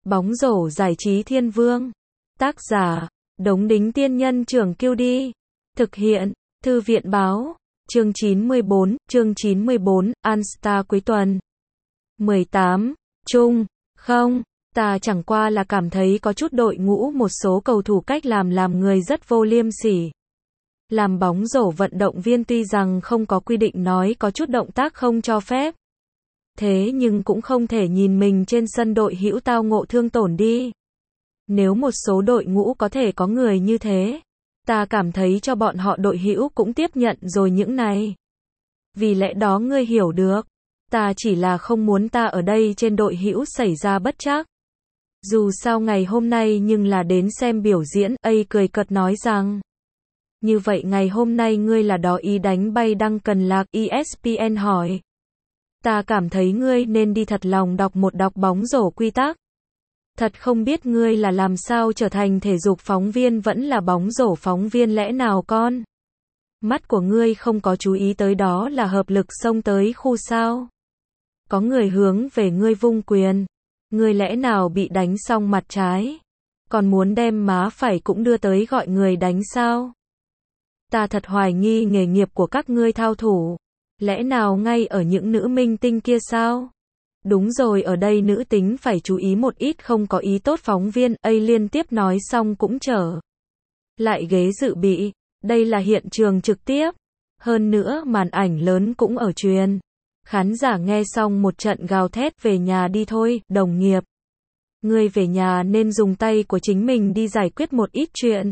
Bóng rổ giải trí thiên vương. Tác giả, Đống Đính Tiên Nhân Trưởng Kiêu Đi. Thực hiện, Thư viện Báo. Chương 94, All-Star cuối tuần. 18. Chung, không, ta chẳng qua là cảm thấy có chút đội ngũ một số cầu thủ cách làm người rất vô liêm sỉ. Làm bóng rổ vận động viên tuy rằng không có quy định nói có chút động tác không cho phép. Thế nhưng cũng không thể nhìn mình trên sân đội hữu tao ngộ thương tổn đi. Nếu một số đội ngũ có thể có người như thế, ta cảm thấy cho bọn họ đội hữu cũng tiếp nhận rồi những này. Vì lẽ đó ngươi hiểu được, ta chỉ là không muốn ta ở đây trên đội hữu xảy ra bất trắc. Dù sao ngày hôm nay nhưng là đến xem biểu diễn, cười cợt nói rằng. Như vậy ngày hôm nay ngươi là đó ý đánh bay Duncan Lạc, ESPN hỏi. Ta cảm thấy ngươi nên đi thật lòng đọc bóng rổ quy tắc. Thật không biết ngươi là làm sao trở thành thể dục phóng viên vẫn là bóng rổ phóng viên lẽ nào con? Mắt của ngươi không có chú ý tới đó là hợp lực xông tới khu sao? Có người hướng về ngươi vung quyền. Ngươi lẽ nào bị đánh xong mặt trái? Còn muốn đem má phải cũng đưa tới gọi người đánh sao? Ta thật hoài nghi nghề nghiệp của các ngươi thao thủ. Lẽ nào ngay ở những nữ minh tinh kia sao? Đúng rồi, ở đây nữ tính phải chú ý một ít, không có ý tốt phóng viên, liên tiếp nói xong cũng trở lại ghế dự bị. Đây là hiện trường trực tiếp. Hơn nữa màn ảnh lớn cũng ở truyền. Khán giả nghe xong một trận gào thét về nhà đi thôi, đồng nghiệp. Ngươi về nhà nên dùng tay của chính mình đi giải quyết một ít chuyện.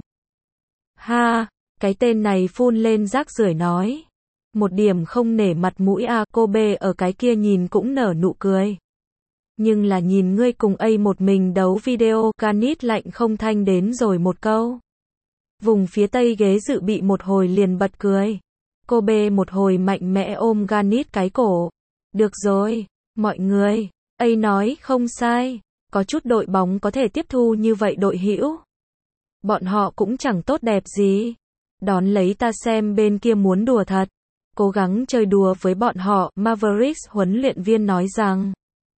Ha, cái tên này phun lên rác rưởi nói. Một điểm không nể mặt mũi à, cô B ở cái kia nhìn cũng nở nụ cười. Nhưng là nhìn ngươi cùng một mình đấu video, Ganit lạnh không thanh đến rồi một câu. Vùng phía tây ghế dự bị một hồi liền bật cười. Cô B một hồi mạnh mẽ ôm Ganit cái cổ. Được rồi, mọi người, nói không sai, có chút đội bóng có thể tiếp thu như vậy đội hữu. Bọn họ cũng chẳng tốt đẹp gì. Đón lấy ta xem bên kia muốn đùa thật. Cố gắng chơi đùa với bọn họ, Mavericks huấn luyện viên nói rằng.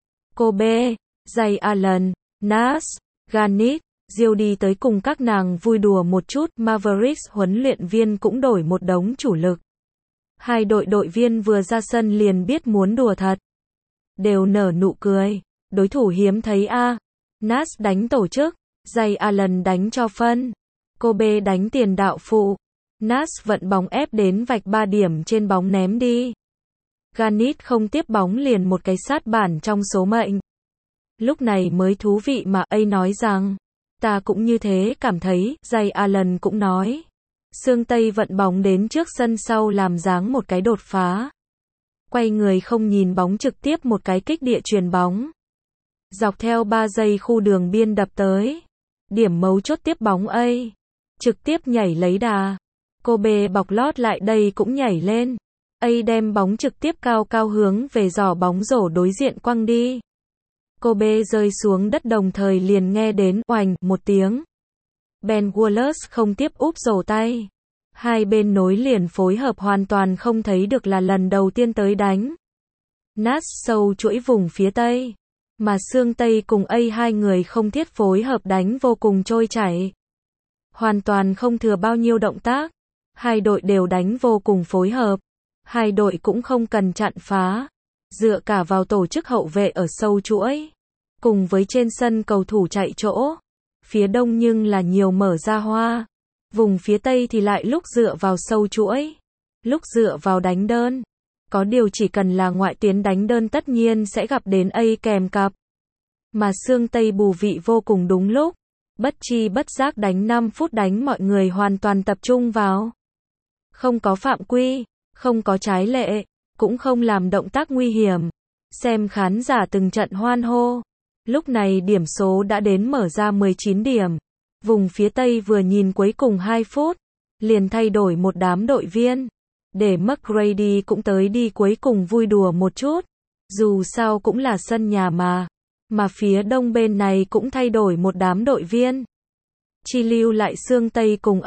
Cô B, Ray Allen, Nash, Ganit, Diêu đi tới cùng các nàng vui đùa một chút, Mavericks huấn luyện viên cũng đổi một đống chủ lực. Hai đội viên vừa ra sân liền biết muốn đùa thật. Đều nở nụ cười, đối thủ hiếm thấy a. Nash đánh tổ chức, Ray Allen đánh cho phân. Cô B đánh tiền đạo phụ. Nash vận bóng ép đến vạch 3 điểm trên bóng ném đi. Ganit không tiếp bóng liền một cái sát bản trong số mệnh. Lúc này mới thú vị mà nói rằng. Ta cũng như thế cảm thấy, Ray Allen cũng nói. Sương Tây vận bóng đến trước sân sau làm dáng một cái đột phá. Quay người không nhìn bóng trực tiếp một cái kích địa chuyền bóng. Dọc theo 3 giây khu đường biên đập tới. Điểm mấu chốt tiếp bóng trực tiếp nhảy lấy đà. Cô B bọc lót lại đây cũng nhảy lên. Đem bóng trực tiếp cao hướng về giỏ bóng rổ đối diện quăng đi. Cô B rơi xuống đất đồng thời liền nghe đến oành một tiếng. Ben Wallace không tiếp úp rổ tay. Hai bên nối liền phối hợp hoàn toàn không thấy được là lần đầu tiên tới đánh. Nash sâu chuỗi vùng phía tây. Mà Sương Tây cùng hai người không thiết phối hợp đánh vô cùng trôi chảy. Hoàn toàn không thừa bao nhiêu động tác. Hai đội đều đánh vô cùng phối hợp. Hai đội cũng không cần chặn phá. Dựa cả vào tổ chức hậu vệ ở sâu chuỗi. Cùng với trên sân cầu thủ chạy chỗ. Phía đông nhưng là nhiều mở ra hoa. Vùng phía tây thì lại lúc dựa vào sâu chuỗi. Lúc dựa vào đánh đơn. Có điều chỉ cần là ngoại tuyến đánh đơn tất nhiên sẽ gặp đến kèm cặp. Mà Sương Tây bù vị vô cùng đúng lúc. Bất chi bất giác đánh 5 phút đánh mọi người hoàn toàn tập trung vào. Không có phạm quy, không có trái lệ, cũng không làm động tác nguy hiểm. Xem khán giả từng trận hoan hô. Lúc này điểm số đã đến mở ra 19 điểm. Vùng phía Tây vừa nhìn cuối cùng 2 phút, liền thay đổi một đám đội viên. Để McGrady cũng tới đi cuối cùng vui đùa một chút. Dù sao cũng là sân nhà mà. Mà phía đông bên này cũng thay đổi một đám đội viên. Chi lưu lại Sương Tây cùng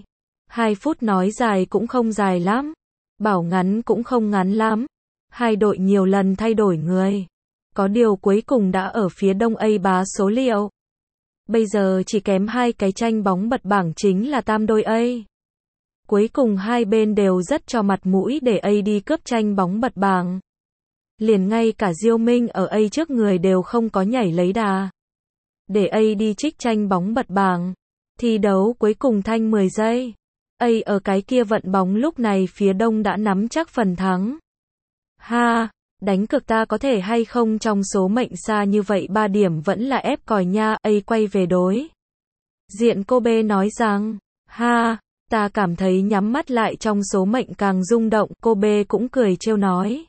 2 phút nói dài cũng không dài lắm. Bảo ngắn cũng không ngắn lắm. Hai đội nhiều lần thay đổi người. Có điều cuối cùng đã ở phía đông A bá số liệu. Bây giờ chỉ kém hai cái tranh bóng bật bảng chính là tam đôi A. Cuối cùng hai bên đều rất cho mặt mũi để A đi cướp tranh bóng bật bảng. Liền ngay cả Diêu Minh ở A trước người đều không có nhảy lấy đà. Để A đi trích tranh bóng bật bảng. Thi đấu cuối cùng thanh 10 giây. A ở cái kia vận bóng lúc này phía đông đã nắm chắc phần thắng. Ha, đánh cược ta có thể hay không trong số mệnh xa như vậy 3 điểm vẫn là ép còi nha. A quay về đối diện Kobe nói rằng, ha, ta cảm thấy nhắm mắt lại trong số mệnh càng rung động. Kobe cũng cười trêu nói,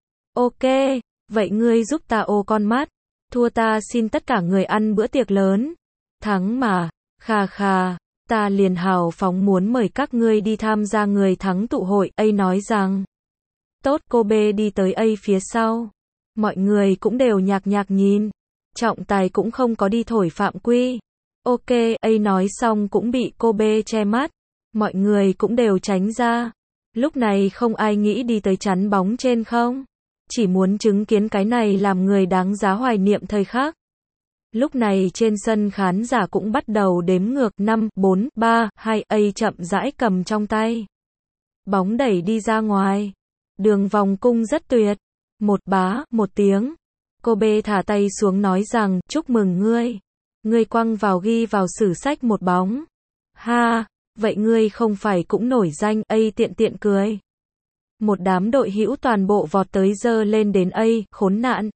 ok, vậy ngươi giúp ta ô con mắt, thua ta xin tất cả người ăn bữa tiệc lớn, thắng mà, kha kha, ta liền hào phóng muốn mời các ngươi đi tham gia người thắng tụ hội. A nói rằng, tốt. Kobe đi tới A phía sau, mọi người cũng đều nhạc nhìn, trọng tài cũng không có đi thổi phạm quy. Ok, A nói xong cũng bị Kobe che mắt, mọi người cũng đều tránh ra. Lúc này không ai nghĩ đi tới chắn bóng trên không, chỉ muốn chứng kiến cái này làm người đáng giá hoài niệm thời khắc. Lúc này trên sân khán giả cũng bắt đầu đếm ngược 5, 4, 3, 2, A chậm rãi cầm trong tay. Bóng đẩy đi ra ngoài. Đường vòng cung rất tuyệt. Một bá, một tiếng. Kobe thả tay xuống nói rằng, chúc mừng ngươi. Ngươi quăng vào ghi vào sử sách một bóng. Ha, vậy ngươi không phải cũng nổi danh. A tiện cười. Một đám đội hữu toàn bộ vọt tới giơ lên đến A, khốn nạn.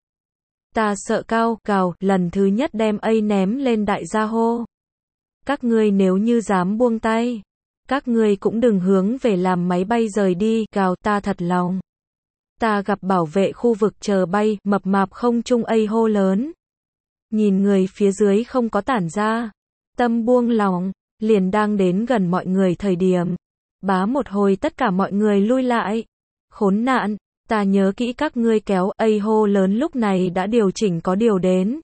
Ta sợ cao, cào, lần thứ nhất đem A ném lên đại gia hô. Các ngươi nếu như dám buông tay, các ngươi cũng đừng hướng về làm máy bay rời đi, cào, ta thật lòng. Ta gặp bảo vệ khu vực chờ bay, mập mạp không trung. A hô lớn. Nhìn người phía dưới không có tản ra. Tâm buông lòng, liền đang đến gần mọi người thời điểm. Bá một hồi tất cả mọi người lui lại. Khốn nạn, ta nhớ kỹ các ngươi kéo. A hô lớn lúc này đã điều chỉnh có điều đến.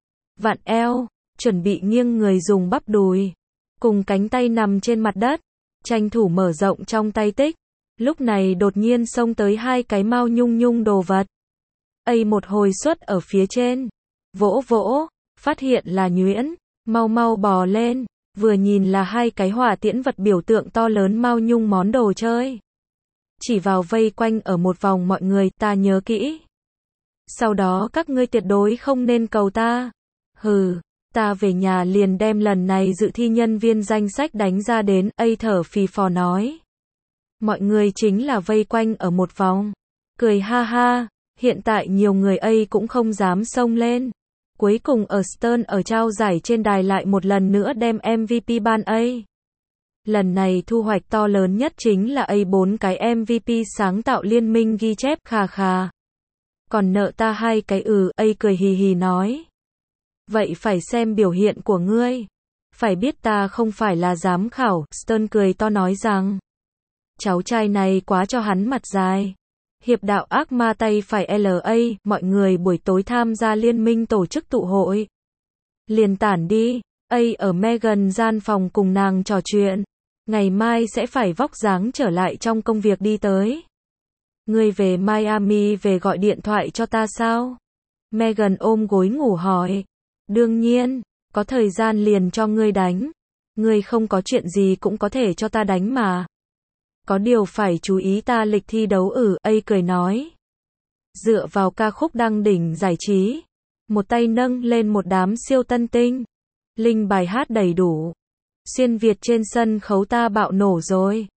Vặn eo, chuẩn bị nghiêng người dùng bắp đùi. Cùng cánh tay nằm trên mặt đất. Tranh thủ mở rộng trong tay tích. Lúc này đột nhiên xông tới hai cái mao nhung đồ vật. A một hồi xuất ở phía trên. Vỗ, phát hiện là nhuyễn. Mau bò lên. Vừa nhìn là hai cái hỏa tiễn vật biểu tượng to lớn mao nhung món đồ chơi. Chỉ vào vây quanh ở một vòng mọi người, ta nhớ kỹ. Sau đó các ngươi tuyệt đối không nên cầu ta. Hừ, ta về nhà liền đem lần này dự thi nhân viên danh sách đánh ra đến. A thở phì phò nói. Mọi người chính là vây quanh ở một vòng. Cười ha ha, hiện tại nhiều người A cũng không dám xông lên. Cuối cùng ở Stern ở trao giải trên đài lại một lần nữa đem MVP ban A. Lần này thu hoạch to lớn nhất chính là A 4 cái MVP sáng tạo liên minh ghi chép, khà khà. Còn nợ ta 2 cái. A cười hì hì nói. Vậy phải xem biểu hiện của ngươi. Phải biết ta không phải là giám khảo. Stern cười to nói rằng. Cháu trai này quá cho hắn mặt dài. Hiệp đạo ác ma tay phải LA, mọi người buổi tối tham gia liên minh tổ chức tụ hội. Liền tản đi. A ở Megan gian phòng cùng nàng trò chuyện. Ngày mai sẽ phải vóc dáng trở lại trong công việc đi tới. Ngươi về Miami về gọi điện thoại cho ta sao? Megan ôm gối ngủ hỏi. Đương nhiên, có thời gian liền cho ngươi đánh. Ngươi không có chuyện gì cũng có thể cho ta đánh mà. Có điều phải chú ý ta lịch thi đấu. A cười nói. Dựa vào ca khúc đăng đỉnh giải trí. Một tay nâng lên một đám siêu tân tinh. Linh bài hát đầy đủ. Xuyên Việt trên sân khấu ta bạo nổ rồi.